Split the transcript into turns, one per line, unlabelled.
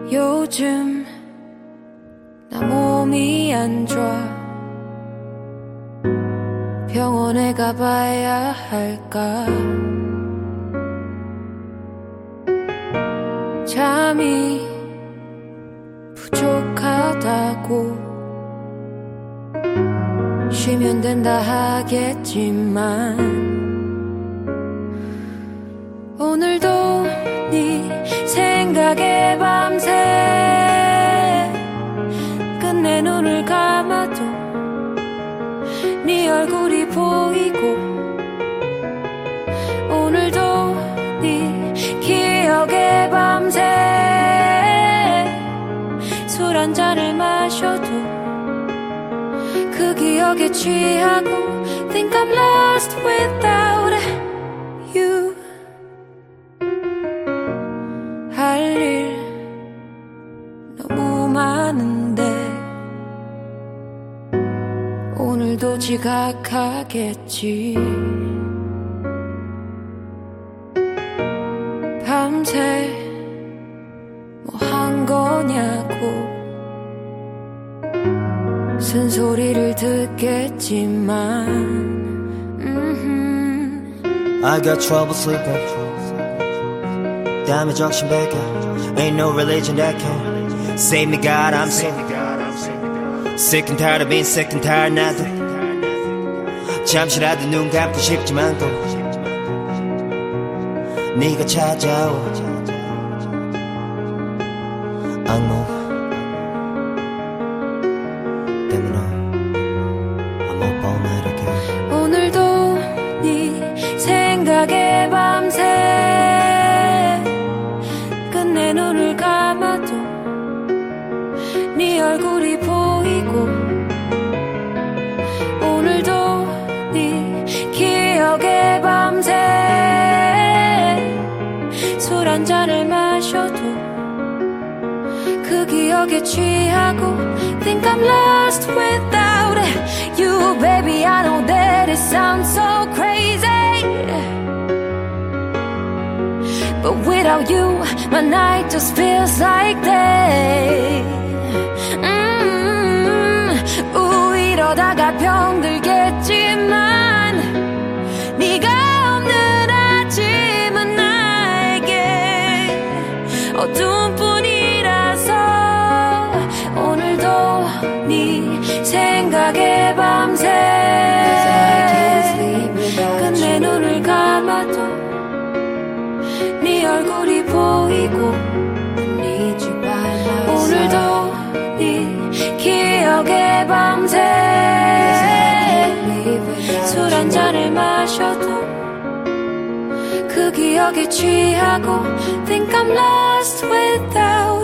요즘 나 몸이 안 좋아. 병원에 가봐야 할까. 잠이 부족하다고 쉬면 된다 하겠지만 오늘도 네 생각에 밤새 끝내 눈을 감아도 네 얼굴이 보이고 오늘도 네 기억에 밤새 술 한 잔을 마셔도 그 기억에 취하고 Think I'm lost without you. 할 일 너무 많은데 오늘도 지각하겠지. 밤새 뭐 한 거냐고 쓴소리를 듣겠지만
I got trouble sleeping damage 정신 백개 Ain't no religion that can save me God I'm sick Sick and tired of being sick and tired 나도 잠시라도 눈 감고 싶지만 또 네가 찾아오 악몽 때문에 I'm up all night again.
오늘도 네 생각에 밤새 끝내 눈을 감아도 네 얼굴이 보이고 오늘도 네 기억에 밤새 술 한 잔을 마셔도 그 기억에 취하고 Think I'm lost without you, baby. I know that it sounds so crazy, but without you, my night just feels like day. 이러다가 병들겠지만 네가 없는 아침은 나에게 어두운 뿐이라서 오늘도 네 생각에 밤새 끝내 눈을 감아도 네 얼굴이 보이고 오늘도 네 기억에 밤새 술 한 잔을 마셔도 그 기억에 취하고 Think I'm lost without